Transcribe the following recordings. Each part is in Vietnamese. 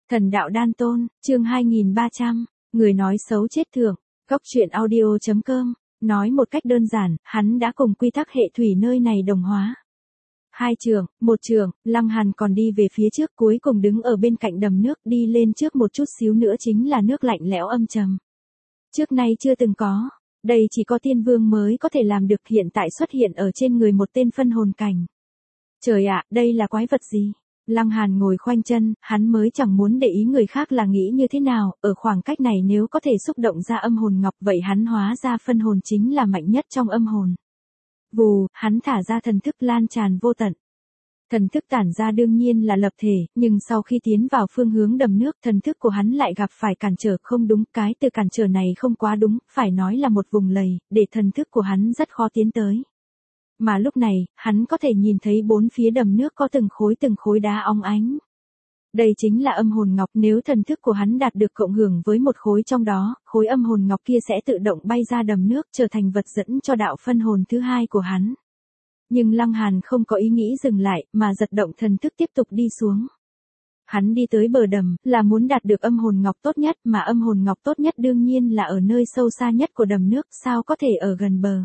Thần đạo đan tôn, chương 2300, người nói xấu chết thưởng, Cốc truyện audio.com, nói một cách đơn giản, hắn đã cùng quy tắc hệ thủy nơi này đồng hóa. Hai trường, một trường, Lăng Hàn còn đi về phía trước cuối cùng đứng ở bên cạnh đầm nước đi lên trước một chút xíu nữa chính là nước lạnh lẽo âm trầm. Trước nay chưa từng có, đây chỉ có tiên vương mới có thể làm được hiện tại xuất hiện ở trên người một tên phân hồn cảnh. Trời ạ, đây là quái vật gì? Lăng Hàn ngồi khoanh chân, hắn mới chẳng muốn để ý người khác là nghĩ như thế nào, ở khoảng cách này nếu có thể xúc động ra âm hồn ngọc vậy hắn hóa ra phân hồn chính là mạnh nhất trong âm hồn. Vù, hắn thả ra thần thức lan tràn vô tận. Thần thức tản ra đương nhiên là lập thể, nhưng sau khi tiến vào phương hướng đầm nước thần thức của hắn lại gặp phải cản trở không đúng, cái từ cản trở này không quá đúng, phải nói là một vùng lầy, để thần thức của hắn rất khó tiến tới. Mà lúc này, hắn có thể nhìn thấy bốn phía đầm nước có từng khối đá óng ánh. Đây chính là âm hồn ngọc, nếu thần thức của hắn đạt được cộng hưởng với một khối trong đó, khối âm hồn ngọc kia sẽ tự động bay ra đầm nước trở thành vật dẫn cho đạo phân hồn thứ hai của hắn. Nhưng Lăng Hàn không có ý nghĩ dừng lại, mà giật động thần thức tiếp tục đi xuống. Hắn đi tới bờ đầm, là muốn đạt được âm hồn ngọc tốt nhất, mà âm hồn ngọc tốt nhất đương nhiên là ở nơi sâu xa nhất của đầm nước, sao có thể ở gần bờ.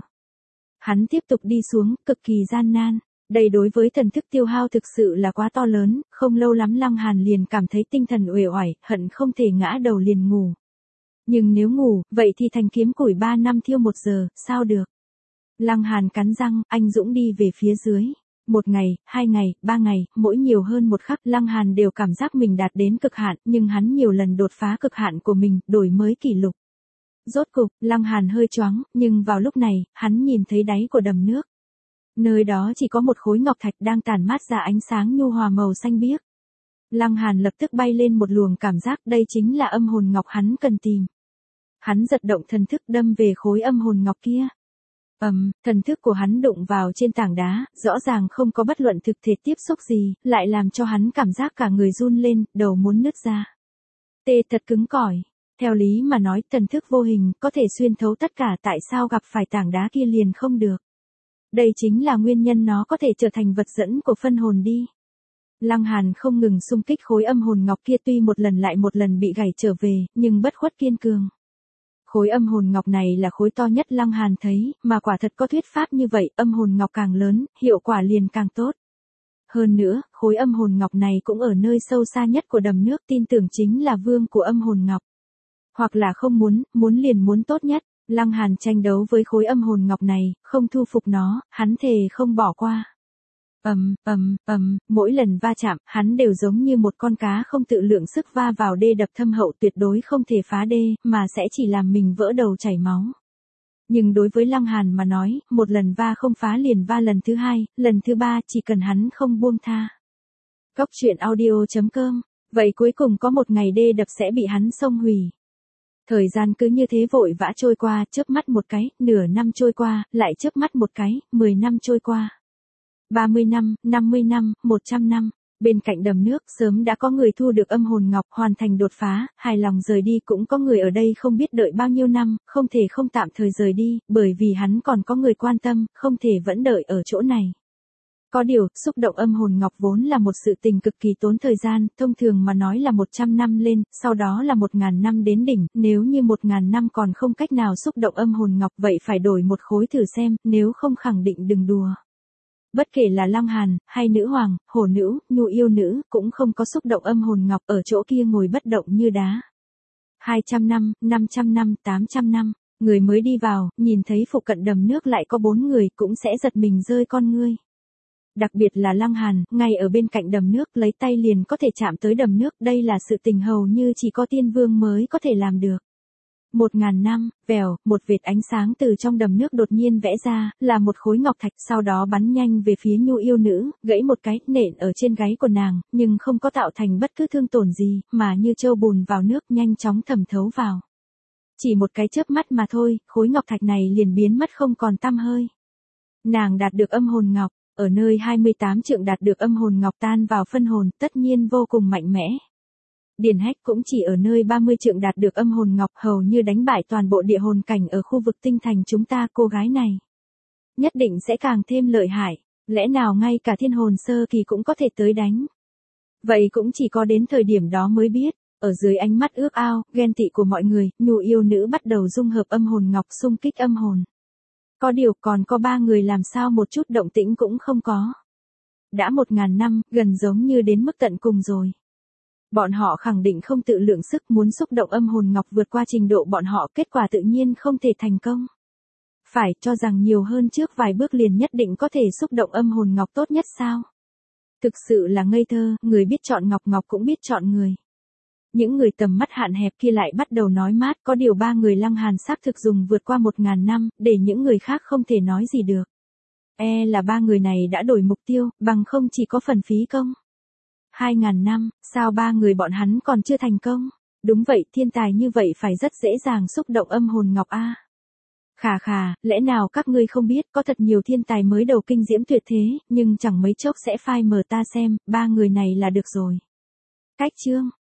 Hắn tiếp tục đi xuống, cực kỳ gian nan. Đây đối với thần thức tiêu hao thực sự là quá to lớn, không lâu lắm Lăng Hàn liền cảm thấy tinh thần uể oải, hận không thể ngã đầu liền ngủ. Nhưng nếu ngủ, vậy thì thành kiếm củi 3 năm thiêu 1 giờ, sao được? Lăng Hàn cắn răng, anh dũng đi về phía dưới. 1 ngày, 2 ngày, 3 ngày, mỗi nhiều hơn một khắc Lăng Hàn đều cảm giác mình đạt đến cực hạn, nhưng hắn nhiều lần đột phá cực hạn của mình, đổi mới kỷ lục. Rốt cục, Lăng Hàn hơi choáng, nhưng vào lúc này, hắn nhìn thấy đáy của đầm nước. Nơi đó chỉ có một khối ngọc thạch đang tản mát ra ánh sáng nhu hòa màu xanh biếc. Lăng Hàn lập tức bay lên một luồng cảm giác đây chính là âm hồn ngọc hắn cần tìm. Hắn giật động thần thức đâm về khối âm hồn ngọc kia. Thần thức của hắn đụng vào trên tảng đá, rõ ràng không có bất luận thực thể tiếp xúc gì, lại làm cho hắn cảm giác cả người run lên, đầu muốn nứt ra. Tê thật cứng cỏi. Theo lý mà nói thần thức vô hình có thể xuyên thấu tất cả, tại sao gặp phải tảng đá kia liền không được. Đây chính là nguyên nhân nó có thể trở thành vật dẫn của phân hồn đi. Lăng Hàn không ngừng xung kích khối âm hồn ngọc kia tuy một lần lại một lần bị gãy trở về, nhưng bất khuất kiên cường. Khối âm hồn ngọc này là khối to nhất Lăng Hàn thấy, mà quả thật có thuyết pháp như vậy, âm hồn ngọc càng lớn, hiệu quả liền càng tốt. Hơn nữa, khối âm hồn ngọc này cũng ở nơi sâu xa nhất của đầm nước, tin tưởng chính là vương của âm hồn ngọc. Hoặc là không muốn liền muốn tốt nhất. Lăng Hàn tranh đấu với khối âm hồn ngọc này, không thu phục nó, hắn thề không bỏ qua. Mỗi lần va chạm, hắn đều giống như một con cá không tự lượng sức va vào đê đập thâm hậu tuyệt đối không thể phá đê, mà sẽ chỉ làm mình vỡ đầu chảy máu. Nhưng đối với Lăng Hàn mà nói, một lần va không phá liền va lần thứ hai, lần thứ ba, chỉ cần hắn không buông tha. Cốc truyện audio.com, vậy cuối cùng có một ngày đê đập sẽ bị hắn xông hủy. Thời gian cứ như thế vội vã trôi qua, chớp mắt một cái, nửa năm trôi qua, lại chớp mắt một cái, 10 năm trôi qua. 30 năm, 50 năm, 100 năm, bên cạnh đầm nước sớm đã có người thu được âm hồn ngọc hoàn thành đột phá, hài lòng rời đi, cũng có người ở đây không biết đợi bao nhiêu năm, không thể không tạm thời rời đi, bởi vì hắn còn có người quan tâm, không thể vẫn đợi ở chỗ này. Có điều, xúc động âm hồn ngọc vốn là một sự tình cực kỳ tốn thời gian, thông thường mà nói là 100 năm lên, sau đó là 1000 năm đến đỉnh, nếu như 1000 năm còn không cách nào xúc động âm hồn ngọc vậy phải đổi một khối thử xem, nếu không khẳng định đừng đùa. Bất kể là Lăng Hàn, hay nữ hoàng, hổ nữ, nhu yêu nữ, cũng không có xúc động âm hồn ngọc ở chỗ kia ngồi bất động như đá. 200 năm, 500 năm, 800 năm, người mới đi vào, nhìn thấy phụ cận đầm nước lại có 4 người cũng sẽ giật mình rơi con ngươi. Đặc biệt là Lăng Hàn, ngay ở bên cạnh đầm nước lấy tay liền có thể chạm tới đầm nước, đây là sự tình hầu như chỉ có tiên vương mới có thể làm được. 1000 năm, vèo, một vệt ánh sáng từ trong đầm nước đột nhiên vẽ ra, là một khối ngọc thạch, sau đó bắn nhanh về phía nhu yêu nữ, gãy một cái, nện ở trên gáy của nàng, nhưng không có tạo thành bất cứ thương tổn gì, mà như trâu bùn vào nước nhanh chóng thẩm thấu vào. Chỉ một cái chớp mắt mà thôi, khối ngọc thạch này liền biến mất không còn tăm hơi. Nàng đạt được âm hồn ngọc. Ở nơi 28 trượng đạt được âm hồn ngọc tan vào phân hồn, tất nhiên vô cùng mạnh mẽ. Điền Hách cũng chỉ ở nơi 30 trượng đạt được âm hồn ngọc, hầu như đánh bại toàn bộ địa hồn cảnh ở khu vực tinh thành chúng ta, cô gái này nhất định sẽ càng thêm lợi hại, lẽ nào ngay cả thiên hồn sơ kỳ cũng có thể tới đánh. Vậy cũng chỉ có đến thời điểm đó mới biết, ở dưới ánh mắt ước ao, ghen tị của mọi người, Nhu yêu nữ bắt đầu dung hợp âm hồn ngọc xung kích âm hồn. Có điều còn có 3 người làm sao một chút động tĩnh cũng không có. Đã 1000 năm, gần giống như đến mức tận cùng rồi. Bọn họ khẳng định không tự lượng sức muốn xúc động âm hồn ngọc vượt qua trình độ bọn họ, kết quả tự nhiên không thể thành công. Phải cho rằng nhiều hơn trước vài bước liền nhất định có thể xúc động âm hồn ngọc tốt nhất sao? Thực sự là ngây thơ, người biết chọn ngọc ngọc cũng biết chọn người. Những người tầm mắt hạn hẹp kia lại bắt đầu nói mát, có điều 3 người Lăng Hàn xác thực dùng vượt qua 1000 năm, để những người khác không thể nói gì được. Là 3 người này đã đổi mục tiêu, bằng không chỉ có phần phí công. 2000 năm, sao 3 người bọn hắn còn chưa thành công? Đúng vậy, thiên tài như vậy phải rất dễ dàng xúc động âm hồn ngọc a. Khà khà, lẽ nào các ngươi không biết có thật nhiều thiên tài mới đầu kinh diễm tuyệt thế, nhưng chẳng mấy chốc sẽ phai mờ ta xem, 3 người này là được rồi. Cách chương